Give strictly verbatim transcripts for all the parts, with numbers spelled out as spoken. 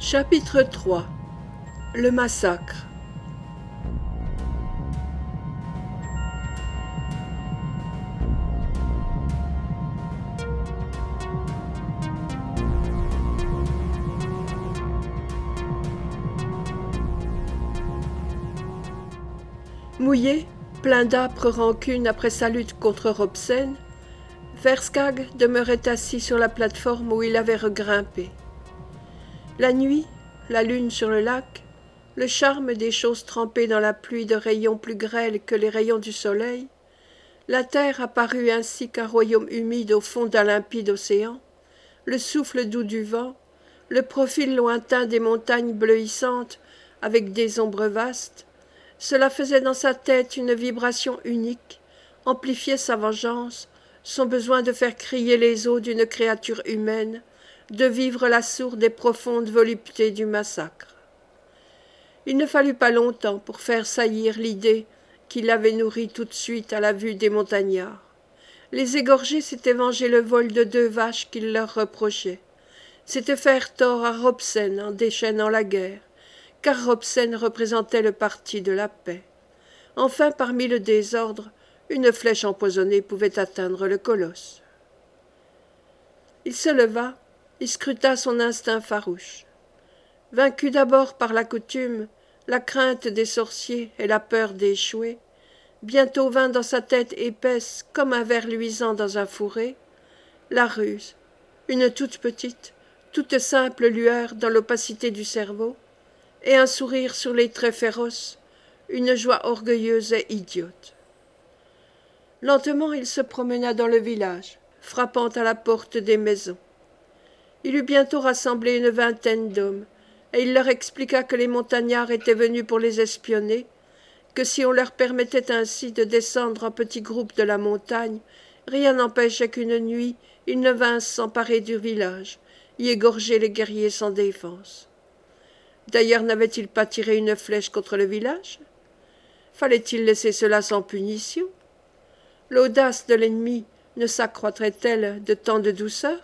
Chapitre trois. Le massacre. Mouillé, plein d'âpre rancune après sa lutte contre Robsen, Verskag demeurait assis sur la plateforme où il avait regrimpé. La nuit, la lune sur le lac, le charme des choses trempées dans la pluie de rayons plus grêles que les rayons du soleil, la terre apparut ainsi qu'un royaume humide au fond d'un limpide océan, le souffle doux du vent, le profil lointain des montagnes bleuissantes avec des ombres vastes, cela faisait dans sa tête une vibration unique, amplifiait sa vengeance, son besoin de faire crier les os d'une créature humaine, de vivre la sourde et profonde volupté du massacre. Il ne fallut pas longtemps pour faire saillir l'idée qui l'avait nourri tout de suite à la vue des montagnards. Les égorger, c'était venger le vol de deux vaches qu'ils leur reprochaient. C'était faire tort à Robsen en déchaînant la guerre, car Robsen représentait le parti de la paix. Enfin, parmi le désordre, une flèche empoisonnée pouvait atteindre le colosse. Il se leva, il scruta son instinct farouche. Vaincu d'abord par la coutume, la crainte des sorciers et la peur d'échouer, bientôt vint dans sa tête épaisse comme un ver luisant dans un fourré, la ruse, une toute petite, toute simple lueur dans l'opacité du cerveau, et un sourire sur les traits féroces, une joie orgueilleuse et idiote. Lentement il se promena dans le village, frappant à la porte des maisons. Il eut bientôt rassemblé une vingtaine d'hommes, et il leur expliqua que les montagnards étaient venus pour les espionner, que si on leur permettait ainsi de descendre en petits groupes de la montagne, rien n'empêchait qu'une nuit ils ne vinssent s'emparer du village, y égorger les guerriers sans défense. D'ailleurs, n'avait-il pas tiré une flèche contre le village? Fallait-il laisser cela sans punition? L'audace de l'ennemi ne s'accroîtrait-elle de tant de douceur?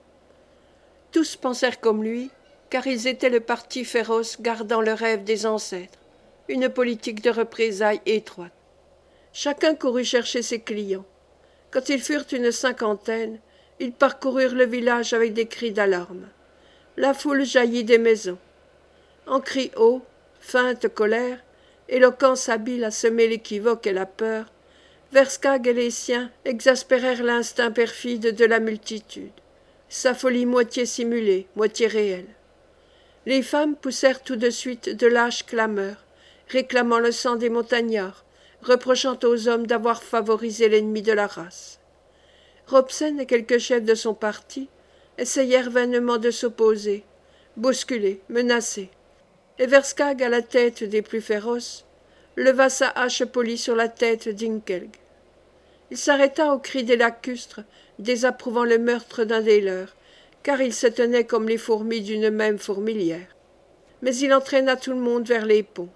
Tous pensèrent comme lui, car ils étaient le parti féroce gardant le rêve des ancêtres, une politique de représailles étroite. Chacun courut chercher ses clients. Quand ils furent une cinquantaine, ils parcoururent le village avec des cris d'alarme. La foule jaillit des maisons. En cris hauts, feinte colère, éloquence habile à semer l'équivoque et la peur, Verskag et les siens exaspérèrent l'instinct perfide de la multitude, sa folie moitié simulée, moitié réelle. Les femmes poussèrent tout de suite de lâches clameurs, réclamant le sang des montagnards, reprochant aux hommes d'avoir favorisé l'ennemi de la race. Robsen et quelques chefs de son parti essayèrent vainement de s'opposer, bousculés, menacés, et Verskag, à la tête des plus féroces, leva sa hache polie sur la tête d'Inkelg. Il s'arrêta au cri des lacustres, désapprouvant le meurtre d'un des leurs, car ils se tenaient comme les fourmis d'une même fourmilière. Mais il entraîna tout le monde vers les ponts.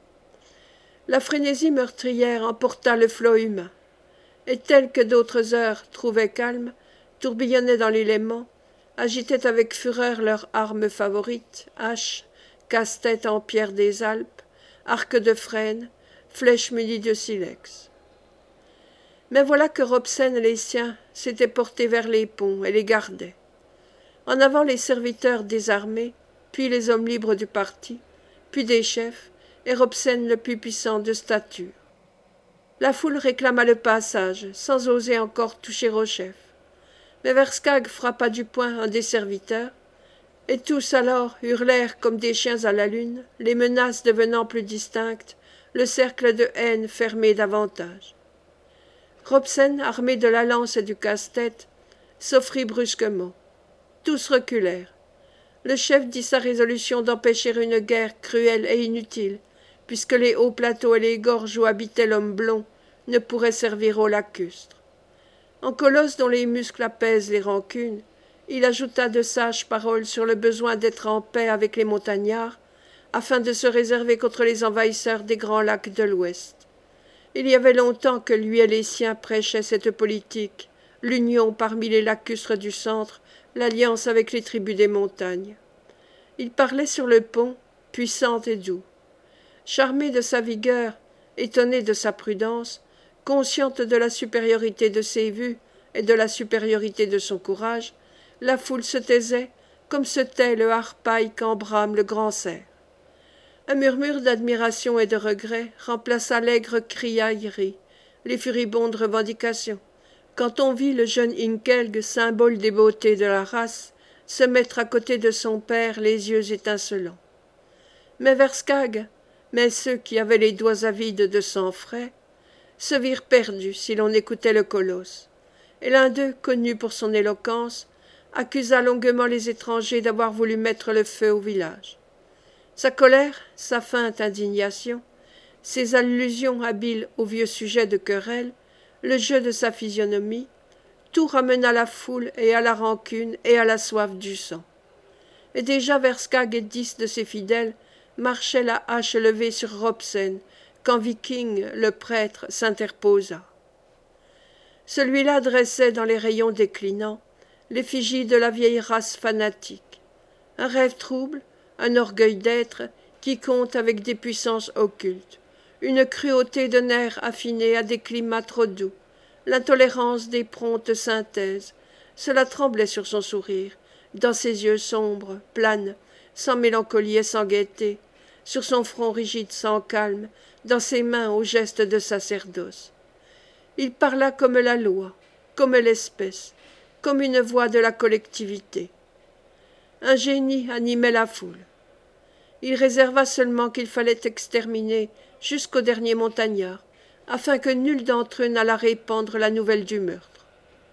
La frénésie meurtrière emporta le flot humain, et tel que d'autres heures trouvaient calme, tourbillonnaient dans l'élément, agitaient avec fureur leurs armes favorites, haches, casse-tête en pierre des Alpes, arcs de frêne, flèches munies de silex. Mais voilà que Robsen et les siens s'étaient portés vers les ponts et les gardaient. En avant les serviteurs désarmés, puis les hommes libres du parti, puis des chefs, et Robsen le plus puissant de stature. La foule réclama le passage, sans oser encore toucher au chef. Mais Verskag frappa du poing un des serviteurs, et tous alors hurlèrent comme des chiens à la lune, les menaces devenant plus distinctes, le cercle de haine fermé davantage. Robsen, armé de la lance et du casse-tête, s'offrit brusquement. Tous reculèrent. Le chef dit sa résolution d'empêcher une guerre cruelle et inutile, puisque les hauts plateaux et les gorges où habitait l'homme blond ne pourraient servir aux lacustres. En colosse dont les muscles apaisent les rancunes, il ajouta de sages paroles sur le besoin d'être en paix avec les montagnards, afin de se réserver contre les envahisseurs des grands lacs de l'Ouest. Il y avait longtemps que lui et les siens prêchaient cette politique, l'union parmi les lacustres du centre, l'alliance avec les tribus des montagnes. Il parlait sur le pont, puissant et doux. Charmée de sa vigueur, étonnée de sa prudence, consciente de la supériorité de ses vues et de la supériorité de son courage, la foule se taisait comme se tait le harpaille quand brame le grand cerf. Un murmure d'admiration et de regret remplaça l'aigre criaillerie, les furibondes revendications, quand on vit le jeune Inkelg, symbole des beautés de la race, se mettre à côté de son père les yeux étincelants. Mais Verskag, mais ceux qui avaient les doigts avides de sang frais, se virent perdus si l'on écoutait le colosse, et l'un d'eux, connu pour son éloquence, accusa longuement les étrangers d'avoir voulu mettre le feu au village. Sa colère, sa feinte indignation, ses allusions habiles aux vieux sujets de querelle, le jeu de sa physionomie, tout ramena la foule et à la rancune et à la soif du sang. Et déjà Verskag et dix de ses fidèles marchaient la hache levée sur Robsen, quand Viking, le prêtre, s'interposa. Celui-là dressait dans les rayons déclinants l'effigie de la vieille race fanatique, un rêve trouble, un orgueil d'être qui compte avec des puissances occultes, une cruauté de nerfs affinés à des climats trop doux, l'intolérance des promptes synthèses. Cela tremblait sur son sourire, dans ses yeux sombres, planes, sans mélancolie et sans gaieté, sur son front rigide sans calme, dans ses mains au geste de sacerdoce. Il parla comme la loi, comme l'espèce, comme une voix de la collectivité. Un génie animait la foule. Il réserva seulement qu'il fallait exterminer jusqu'au dernier montagnard, afin que nul d'entre eux n'allât répandre la nouvelle du meurtre.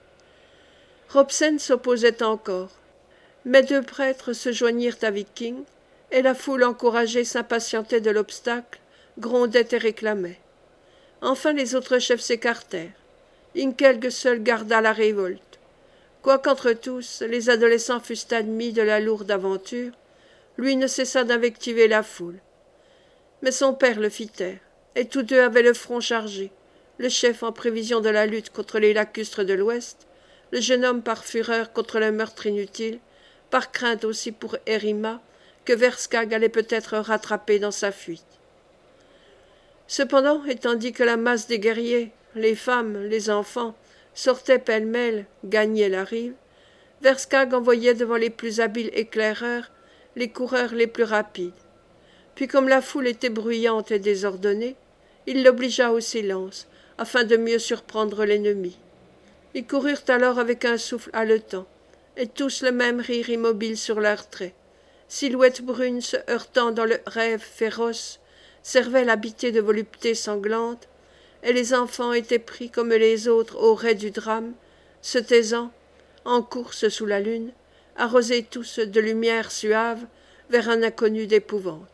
Robsen s'opposait encore, mais deux prêtres se joignirent à Viking, et la foule encouragée s'impatientait de l'obstacle, grondait et réclamait. Enfin les autres chefs s'écartèrent. Inkelg seul garda la révolte. Quoiqu'entre tous, les adolescents fussent admis de la lourde aventure, lui ne cessa d'invectiver la foule. Mais son père le fit taire, et tous deux avaient le front chargé, le chef en prévision de la lutte contre les lacustres de l'Ouest, le jeune homme par fureur contre le meurtre inutile, par crainte aussi pour Herima, que Verskag allait peut-être rattraper dans sa fuite. Cependant, et tandis que la masse des guerriers, les femmes, les enfants, sortaient pêle-mêle, gagnaient la rive, Verskag envoyait devant les plus habiles éclaireurs les coureurs les plus rapides. Puis comme la foule était bruyante et désordonnée, il l'obligea au silence, afin de mieux surprendre l'ennemi. Ils coururent alors avec un souffle haletant, et tous le même rire immobile sur leurs traits. Silhouettes brunes se heurtant dans le rêve féroce, cervelle habitée de volupté sanglante, et les enfants étaient pris comme les autres au rais du drame, se taisant, en course sous la lune, arrosés tous de lumière suave vers un inconnu d'épouvante.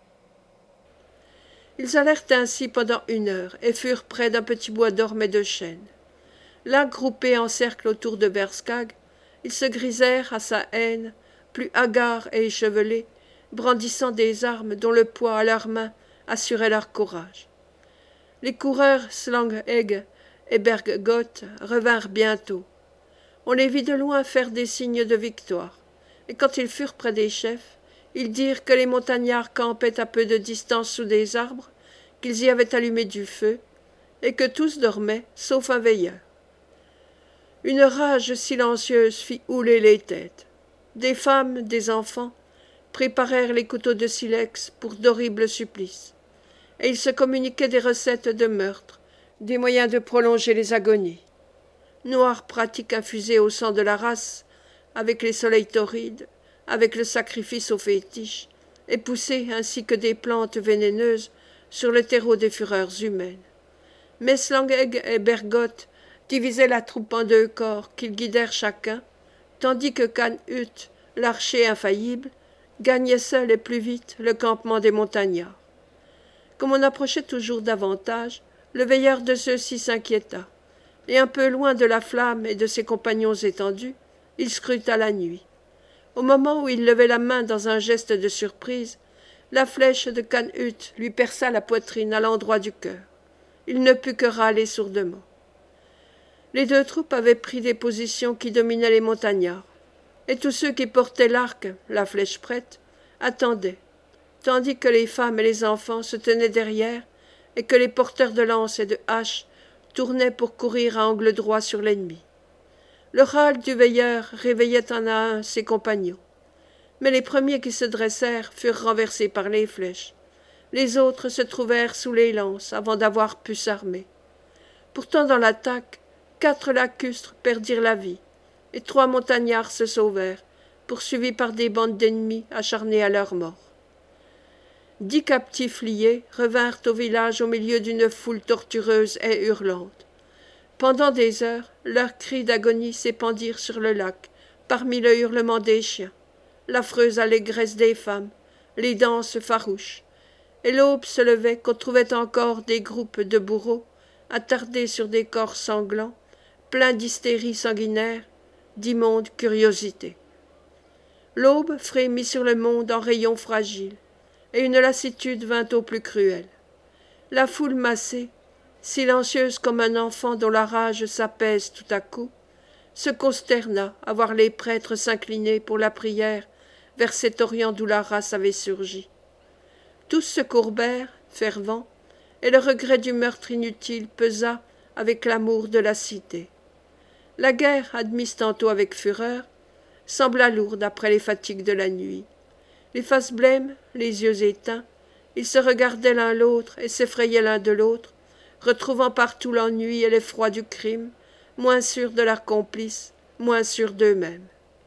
Ils allèrent ainsi pendant une heure et furent près d'un petit bois d'ormes et de chênes. Là, groupés en cercle autour de Verskag, ils se grisèrent à sa haine, plus hagards et échevelés, brandissant des armes dont le poids à leurs mains assurait leur courage. Les coureurs Slang-Egg et Berggoth revinrent bientôt. On les vit de loin faire des signes de victoire, et quand ils furent près des chefs, ils dirent que les montagnards campaient à peu de distance sous des arbres, qu'ils y avaient allumé du feu, et que tous dormaient, sauf un veilleur. Une rage silencieuse fit houler les têtes. Des femmes, des enfants, préparèrent les couteaux de silex pour d'horribles supplices, et ils se communiquaient des recettes de meurtre, des moyens de prolonger les agonies. Noire pratique infusée au sang de la race, avec les soleils torrides, avec le sacrifice aux fétiches, et poussée ainsi que des plantes vénéneuses sur le terreau des fureurs humaines. Mais Slang-Egg et Berggoth divisaient la troupe en deux corps qu'ils guidèrent chacun, tandis que Canhut, l'archer infaillible, gagnait seul et plus vite le campement des montagnards. Comme on approchait toujours davantage, le veilleur de ceux-ci s'inquiéta, et un peu loin de la flamme et de ses compagnons étendus, il scruta la nuit. Au moment où il levait la main dans un geste de surprise, la flèche de Canhut lui perça la poitrine à l'endroit du cœur. Il ne put que râler sourdement. Les deux troupes avaient pris des positions qui dominaient les montagnards, et tous ceux qui portaient l'arc, la flèche prête, attendaient, tandis que les femmes et les enfants se tenaient derrière et que les porteurs de lances et de haches tournaient pour courir à angle droit sur l'ennemi. Le râle du veilleur réveillait un à un ses compagnons. Mais les premiers qui se dressèrent furent renversés par les flèches. Les autres se trouvèrent sous les lances avant d'avoir pu s'armer. Pourtant dans l'attaque, quatre lacustres perdirent la vie, et trois montagnards se sauvèrent, poursuivis par des bandes d'ennemis acharnés à leur mort. Dix captifs liés revinrent au village au milieu d'une foule tortureuse et hurlante. Pendant des heures, leurs cris d'agonie s'épandirent sur le lac, parmi le hurlement des chiens, l'affreuse allégresse des femmes, les danses farouches, et l'aube se levait qu'on trouvait encore des groupes de bourreaux, attardés sur des corps sanglants, pleins d'hystérie sanguinaire, d'immonde curiosité. L'aube frémit sur le monde en rayons fragiles, et une lassitude vint au plus cruel. La foule massée, silencieuse comme un enfant dont la rage s'apaise tout à coup, se consterna à voir les prêtres s'incliner pour la prière vers cet orient d'où la race avait surgi. Tous se courbèrent, fervents, et le regret du meurtre inutile pesa avec l'amour de la cité. La guerre, admise tantôt avec fureur, sembla lourde après les fatigues de la nuit. Les faces blêmes, les yeux éteints, ils se regardaient l'un l'autre et s'effrayaient l'un de l'autre, retrouvant partout l'ennui et l'effroi du crime, moins sûrs de leurs complices, moins sûrs d'eux-mêmes.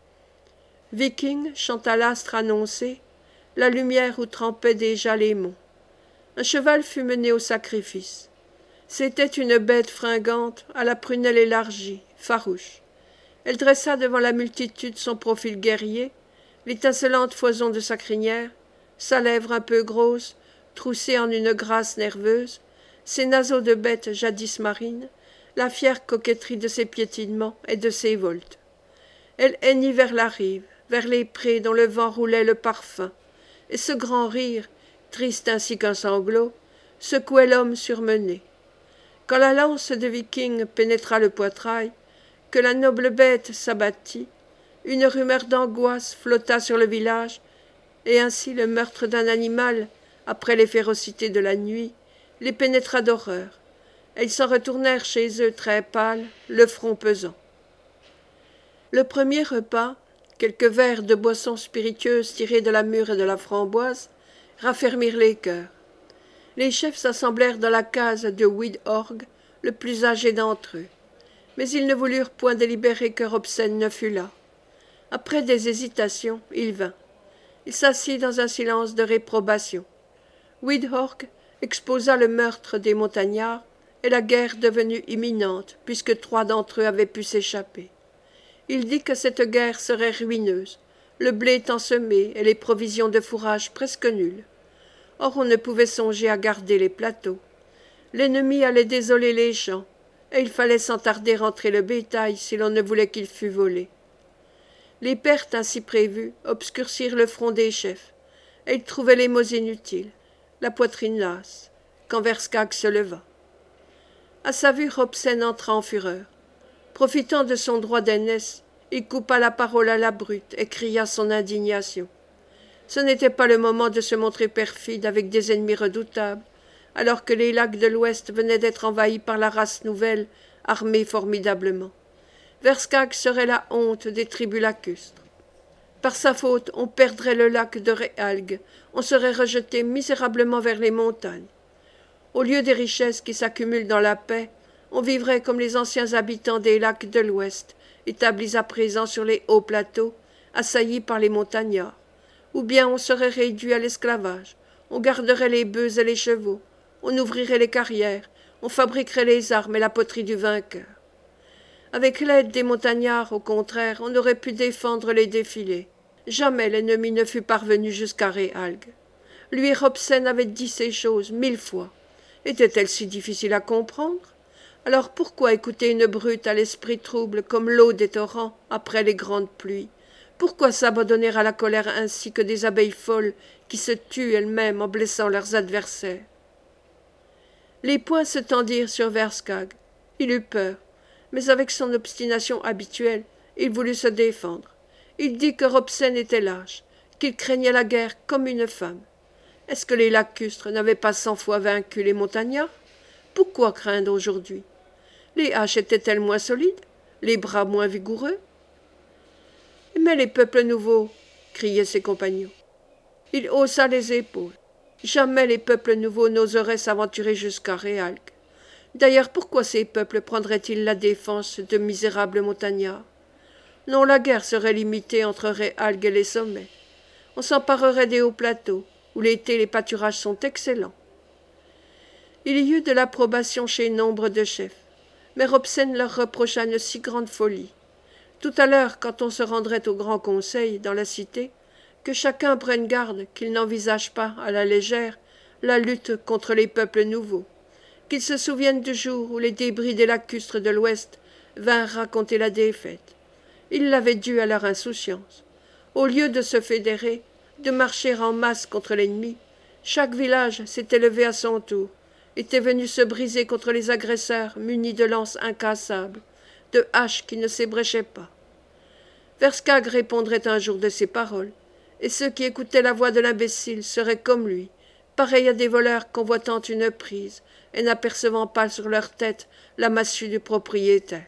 Viking chanta l'astre annoncé, la lumière où trempaient déjà les monts. Un cheval fut mené au sacrifice. C'était une bête fringante, à la prunelle élargie, farouche. Elle dressa devant la multitude son profil guerrier, l'étincelante foison de sa crinière, sa lèvre un peu grosse, troussée en une grâce nerveuse, ses naseaux de bête jadis marine, la fière coquetterie de ses piétinements et de ses voltes. Elle hennit vers la rive, vers les prés dont le vent roulait le parfum, et ce grand rire, triste ainsi qu'un sanglot, secouait l'homme surmené. Quand la lance de Viking pénétra le poitrail, que la noble bête s'abattit, une rumeur d'angoisse flotta sur le village, et ainsi le meurtre d'un animal, après les férocités de la nuit, les pénétra d'horreur, et ils s'en retournèrent chez eux très pâles, le front pesant. Le premier repas, quelques verres de boissons spiritueuses tirées de la mûre et de la framboise, raffermirent les cœurs. Les chefs s'assemblèrent dans la case de Wydorg, le plus âgé d'entre eux. Mais ils ne voulurent point délibérer que Robsen ne fût là. Après des hésitations, il vint. Il s'assit dans un silence de réprobation. Wydorg exposa le meurtre des montagnards et la guerre devenue imminente, puisque trois d'entre eux avaient pu s'échapper. Il dit que cette guerre serait ruineuse, le blé étant semé et les provisions de fourrage presque nulles. Or on ne pouvait songer à garder les plateaux. L'ennemi allait désoler les champs, et il fallait sans tarder rentrer le bétail si l'on ne voulait qu'il fût volé. Les pertes ainsi prévues obscurcirent le front des chefs, et ils trouvaient les mots inutiles, la poitrine lasse, quand Verskag se leva. À sa vue, Robsen entra en fureur. Profitant de son droit d'aînesse, il coupa la parole à la brute et cria son indignation. Ce n'était pas le moment de se montrer perfide avec des ennemis redoutables, alors que les lacs de l'Ouest venaient d'être envahis par la race nouvelle, armée formidablement. Verskag serait la honte des tribus lacustres. Par sa faute, on perdrait le lac de Réalgue, on serait rejeté misérablement vers les montagnes. Au lieu des richesses qui s'accumulent dans la paix, on vivrait comme les anciens habitants des lacs de l'Ouest, établis à présent sur les hauts plateaux, assaillis par les montagnards. Ou bien on serait réduit à l'esclavage, on garderait les bœufs et les chevaux, on ouvrirait les carrières, on fabriquerait les armes et la poterie du vainqueur. Avec l'aide des montagnards, au contraire, on aurait pu défendre les défilés. Jamais l'ennemi ne fut parvenu jusqu'à Réalgue. Lui, Robsen, avait dit ces choses mille fois. Étaient-elles si difficiles à comprendre? Alors pourquoi écouter une brute à l'esprit trouble comme l'eau des torrents après les grandes pluies? Pourquoi s'abandonner à la colère ainsi que des abeilles folles qui se tuent elles-mêmes en blessant leurs adversaires? Les poings se tendirent sur Verskag. Il eut peur, mais avec son obstination habituelle, il voulut se défendre. Il dit que Robsen était lâche, qu'il craignait la guerre comme une femme. Est-ce que les lacustres n'avaient pas cent fois vaincu les montagnards? Pourquoi craindre aujourd'hui? Les haches étaient-elles moins solides? Les bras moins vigoureux? Mais les peuples nouveaux, criaient ses compagnons. Il haussa les épaules. Jamais les peuples nouveaux n'oseraient s'aventurer jusqu'à Réalgue. D'ailleurs, pourquoi ces peuples prendraient-ils la défense de misérables montagnards? Non, la guerre serait limitée entre Réalgue et les sommets. On s'emparerait des hauts plateaux, où l'été les pâturages sont excellents. Il y eut de l'approbation chez nombre de chefs, mais Robsen leur reprocha une si grande folie. Tout à l'heure, quand on se rendrait au Grand Conseil, dans la cité, que chacun prenne garde qu'il n'envisage pas, à la légère, la lutte contre les peuples nouveaux, qu'il se souvienne du jour où les débris des lacustres de l'Ouest vinrent raconter la défaite. Ils l'avaient dû à leur insouciance. Au lieu de se fédérer, de marcher en masse contre l'ennemi, chaque village s'était levé à son tour, était venu se briser contre les agresseurs munis de lances incassables, de haches qui ne s'ébréchaient pas. Verskag répondrait un jour de ces paroles, et ceux qui écoutaient la voix de l'imbécile seraient comme lui, pareils à des voleurs convoitant une prise et n'apercevant pas sur leur tête la massue du propriétaire.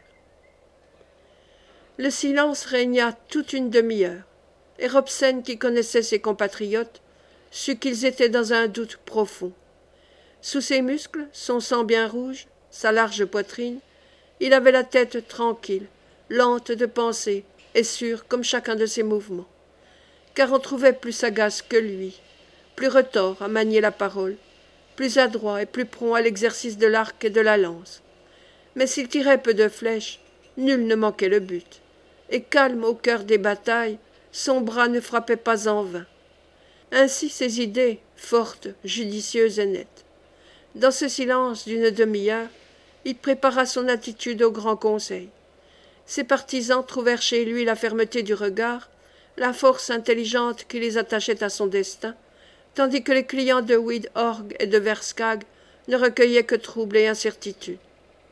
Le silence régna toute une demi-heure, et Robsen, qui connaissait ses compatriotes, sut qu'ils étaient dans un doute profond. Sous ses muscles, son sang bien rouge, sa large poitrine, il avait la tête tranquille, lente de pensée et sûre comme chacun de ses mouvements. Car on trouvait plus sagace que lui, plus retors à manier la parole, plus adroit et plus prompt à l'exercice de l'arc et de la lance. Mais s'il tirait peu de flèches, nul ne manquait le but, et calme au cœur des batailles, son bras ne frappait pas en vain. Ainsi ses idées, fortes, judicieuses et nettes. Dans ce silence d'une demi-heure, il prépara son attitude au Grand Conseil. Ses partisans trouvèrent chez lui la fermeté du regard, la force intelligente qui les attachait à son destin, tandis que les clients de Wydorg et de Verskag ne recueillaient que trouble et incertitude.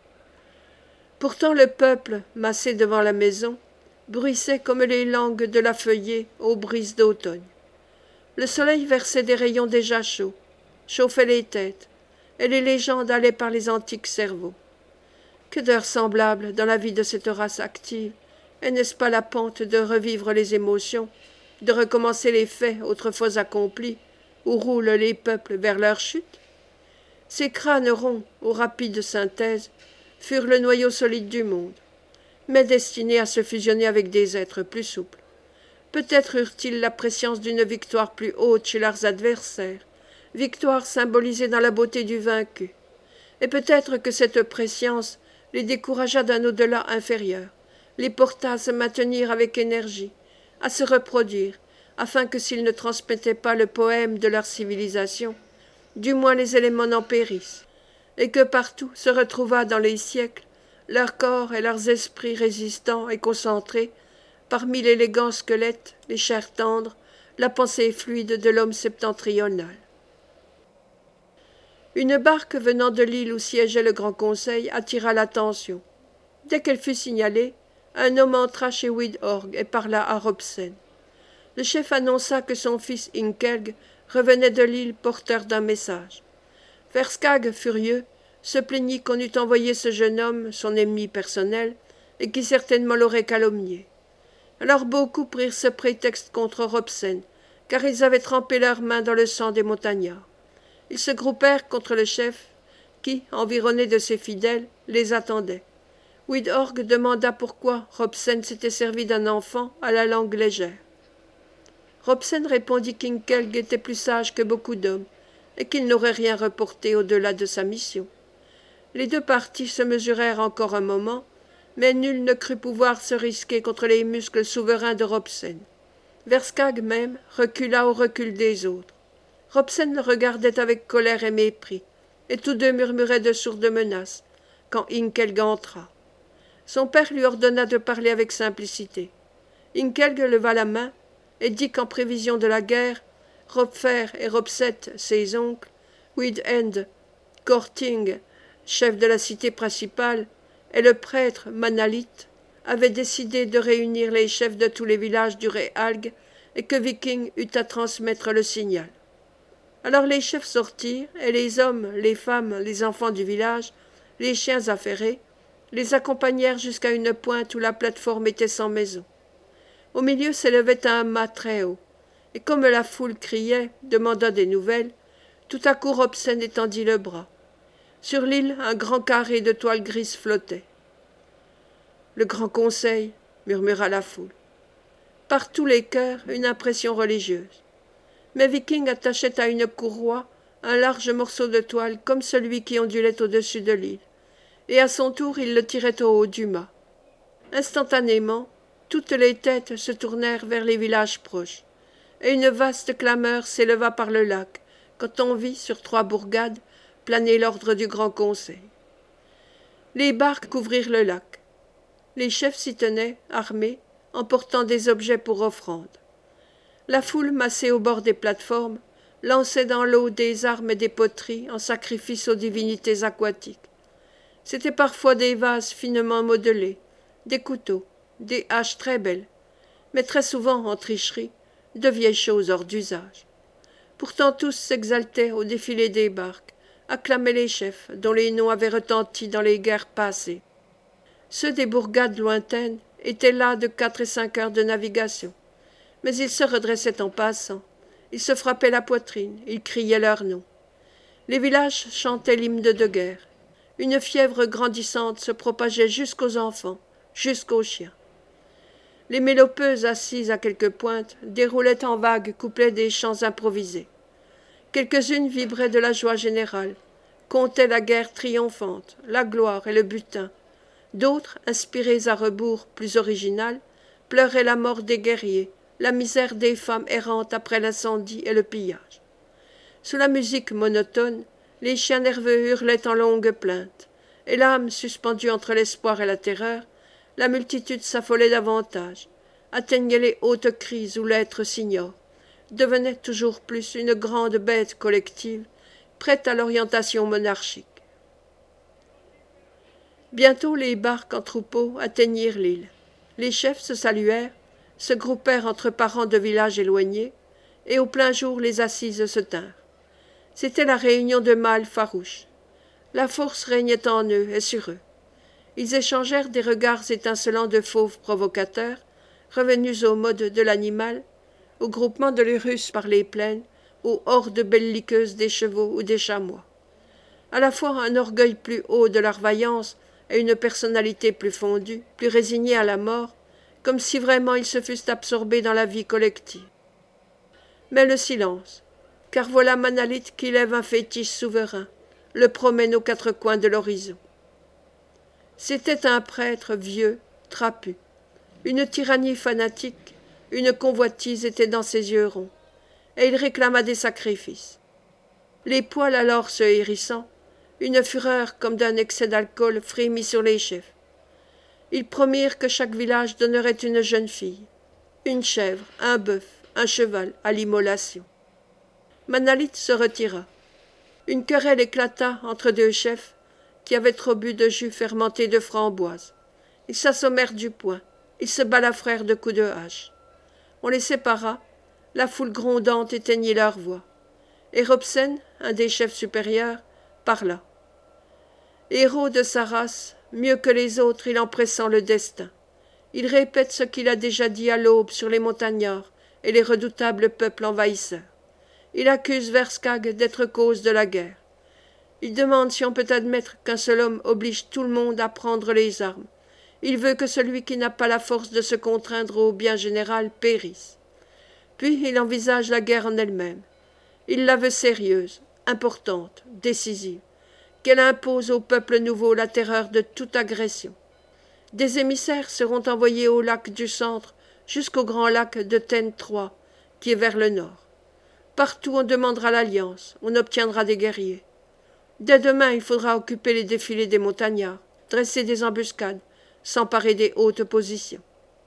Pourtant le peuple, massé devant la maison, bruissait comme les langues de la feuillée aux brises d'automne. Le soleil versait des rayons déjà chauds, chauffait les têtes, et les légendes allaient par les antiques cerveaux. Que d'heures semblables dans la vie de cette race active, et n'est-ce pas la pente de revivre les émotions, de recommencer les faits autrefois accomplis, où roulent les peuples vers leur chute? Ces crânes ronds, aux rapides synthèses, furent le noyau solide du monde, mais destinés à se fusionner avec des êtres plus souples. Peut-être eurent-ils la prescience d'une victoire plus haute chez leurs adversaires, victoire symbolisée dans la beauté du vaincu, et peut-être que cette prescience les découragea d'un au-delà inférieur, les porta à se maintenir avec énergie, à se reproduire, afin que s'ils ne transmettaient pas le poème de leur civilisation, du moins les éléments n'en périssent, et que partout se retrouvât dans les siècles leurs corps et leurs esprits résistants et concentrés, parmi l'élégant squelette, les chairs tendres, la pensée fluide de l'homme septentrional. Une barque venant de l'île où siégeait le Grand Conseil attira l'attention. Dès qu'elle fut signalée, un homme entra chez Wydorg et parla à Robsen. Le chef annonça que son fils Inkelg revenait de l'île porteur d'un message. Verskag, furieux, se plaignit qu'on eût envoyé ce jeune homme, son ennemi personnel, et qui certainement l'aurait calomnié. Alors beaucoup prirent ce prétexte contre Robsen, car ils avaient trempé leurs mains dans le sang des montagnards. Ils se groupèrent contre le chef, qui, environné de ses fidèles, les attendait. Wydorg demanda pourquoi Robsen s'était servi d'un enfant à la langue légère. Robsen répondit qu'Inkelg était plus sage que beaucoup d'hommes, et qu'il n'aurait rien reporté au-delà de sa mission. Les deux parties se mesurèrent encore un moment, mais nul ne crut pouvoir se risquer contre les muscles souverains de Robsen. Verskag même recula au recul des autres. Robsen le regardait avec colère et mépris, et tous deux murmuraient de sourdes menaces, quand Inkelg entra. Son père lui ordonna de parler avec simplicité. Inkelg leva la main et dit qu'en prévision de la guerre, Robfer et Robset, ses oncles, Wydend, Korting, chef de la cité principale, et le prêtre Manalith avaient décidé de réunir les chefs de tous les villages du Réalgue et que Viking eut à transmettre le signal. Alors les chefs sortirent, et les hommes, les femmes, les enfants du village, les chiens affairés, les accompagnèrent jusqu'à une pointe où la plate-forme était sans maison. Au milieu s'élevait un mât très haut, et comme la foule criait, demanda des nouvelles, tout à coup Robson étendit le bras. Sur l'île, un grand carré de toile grise flottait. « Le Grand Conseil » murmura la foule. Par tous les cœurs, une impression religieuse. Mais Viking attachait à une courroie un large morceau de toile comme celui qui ondulait au-dessus de l'île, et à son tour il le tirait au haut du mât. Instantanément, toutes les têtes se tournèrent vers les villages proches, et une vaste clameur s'éleva par le lac, quand on vit, sur trois bourgades, planer l'ordre du Grand Conseil. Les barques couvrirent le lac. Les chefs s'y tenaient, armés, emportant des objets pour offrande. La foule, massée au bord des plateformes, lançait dans l'eau des armes et des poteries en sacrifice aux divinités aquatiques. C'étaient parfois des vases finement modelés, des couteaux, des haches très belles, mais très souvent, en tricherie, de vieilles choses hors d'usage. Pourtant tous s'exaltaient au défilé des barques, acclamaient les chefs, dont les noms avaient retenti dans les guerres passées. Ceux des bourgades lointaines étaient là de quatre et cinq heures de navigation, mais ils se redressaient en passant, ils se frappaient la poitrine, ils criaient leurs noms. Les villages chantaient l'hymne de guerre. Une fièvre grandissante se propageait jusqu'aux enfants, jusqu'aux chiens. Les mélopeuses assises à quelques pointes déroulaient en vagues couplets des chants improvisés. Quelques-unes vibraient de la joie générale, contaient la guerre triomphante, la gloire et le butin. D'autres, inspirées à rebours plus originales, pleuraient la mort des guerriers, la misère des femmes errantes après l'incendie et le pillage. Sous la musique monotone, les chiens nerveux hurlaient en longues plaintes, et l'âme suspendue entre l'espoir et la terreur, la multitude s'affolait davantage, atteignait les hautes crises où l'être s'ignore, devenait toujours plus une grande bête collective, prête à l'orientation monarchique. Bientôt les barques en troupeau atteignirent l'île. Les chefs se saluèrent, se groupèrent entre parents de villages éloignés, et au plein jour les assises se tinrent. C'était la réunion de mâles farouches. La force régnait en eux et sur eux. Ils échangèrent des regards étincelants de fauves provocateurs, revenus au mode de l'animal, au groupement de l'Urus par les plaines, aux hordes belliqueuses des chevaux ou des chamois. À la fois un orgueil plus haut de leur vaillance et une personnalité plus fondue, plus résignée à la mort, comme si vraiment ils se fussent absorbés dans la vie collective. Mais le silence, car voilà Manalith qui lève un fétiche souverain, le promène aux quatre coins de l'horizon. C'était un prêtre vieux, trapu. Une tyrannie fanatique, une convoitise était dans ses yeux ronds, et il réclama des sacrifices. Les poils alors se hérissant, une fureur comme d'un excès d'alcool frémit sur les chefs. Ils promirent que chaque village donnerait une jeune fille, une chèvre, un bœuf, un cheval à l'immolation. Manalith se retira. Une querelle éclata entre deux chefs qui avaient trop bu de jus fermenté de framboise. Ils s'assommèrent du poing, ils se balafrèrent de coups de hache. On les sépara, la foule grondante éteignit leur voix. Et Robson, un des chefs supérieurs, parla. Héros de sa race, mieux que les autres il en pressent le destin. Il répète ce qu'il a déjà dit à l'aube sur les montagnards et les redoutables peuples envahisseurs. Il accuse Verskag d'être cause de la guerre. Il demande si on peut admettre qu'un seul homme oblige tout le monde à prendre les armes. Il veut que celui qui n'a pas la force de se contraindre au bien général périsse. Puis il envisage la guerre en elle-même. Il la veut sérieuse, importante, décisive, qu'elle impose au peuple nouveau la terreur de toute agression. Des émissaires seront envoyés au lac du centre jusqu'au grand lac de Ten trois, qui est vers le nord. Partout on demandera l'alliance, on obtiendra des guerriers. Dès demain il faudra occuper les défilés des montagnards, dresser des embuscades, s'emparer des hautes positions.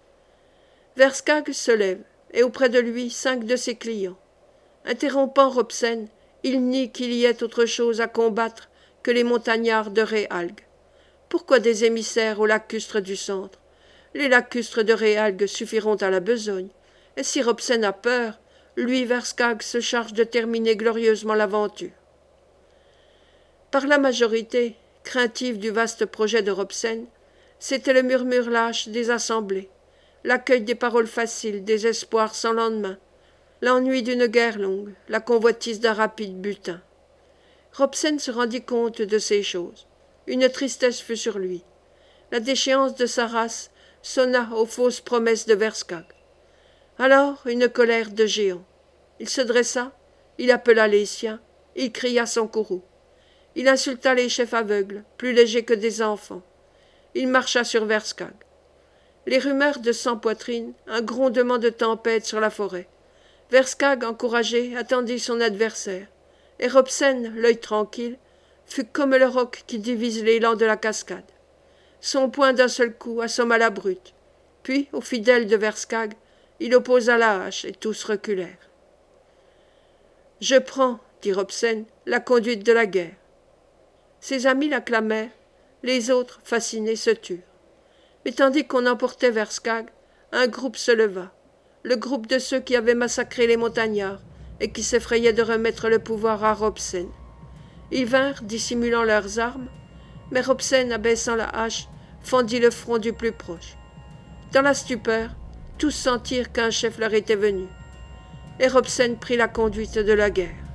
Verskag se lève, et auprès de lui cinq de ses clients. Interrompant Robson, il nie qu'il y ait autre chose à combattre que les montagnards de Réalgue. Pourquoi des émissaires aux lacustres du centre? Les lacustres de Réalgue suffiront à la besogne. et si Robsen a peur, lui, Verskag, se charge de terminer glorieusement l'aventure. Par la majorité, craintive du vaste projet de Robsen, c'était le murmure lâche des assemblées, l'accueil des paroles faciles, des espoirs sans lendemain, l'ennui d'une guerre longue, la convoitise d'un rapide butin. Robsen se rendit compte de ces choses. Une tristesse fut sur lui. La déchéance de sa race sonna aux fausses promesses de Verskag. Alors une colère de géant. Il se dressa, il appela les siens, il cria son courroux. Il insulta les chefs aveugles, plus légers que des enfants. Il marcha sur Verskag. Les rumeurs de sans-poitrine, un grondement de tempête sur la forêt. Verskag, encouragé, attendit son adversaire. Et Robsen, l'œil tranquille, fut comme le roc qui divise l'élan de la cascade. Son poing d'un seul coup assomma la brute. Puis, aux fidèles de Verskag, il opposa la hache et tous reculèrent. « Je prends, dit Robsen, la conduite de la guerre. » Ses amis l'acclamèrent, les autres, fascinés, se turent. Mais tandis qu'on emportait Verskag, un groupe se leva, le groupe de ceux qui avaient massacré les montagnards et qui s'effrayaient de remettre le pouvoir à Robsen. Ils vinrent, dissimulant leurs armes, mais Robsen, abaissant la hache, fendit le front du plus proche. Dans la stupeur, tous sentirent qu'un chef leur était venu, et Robsen prit la conduite de la guerre.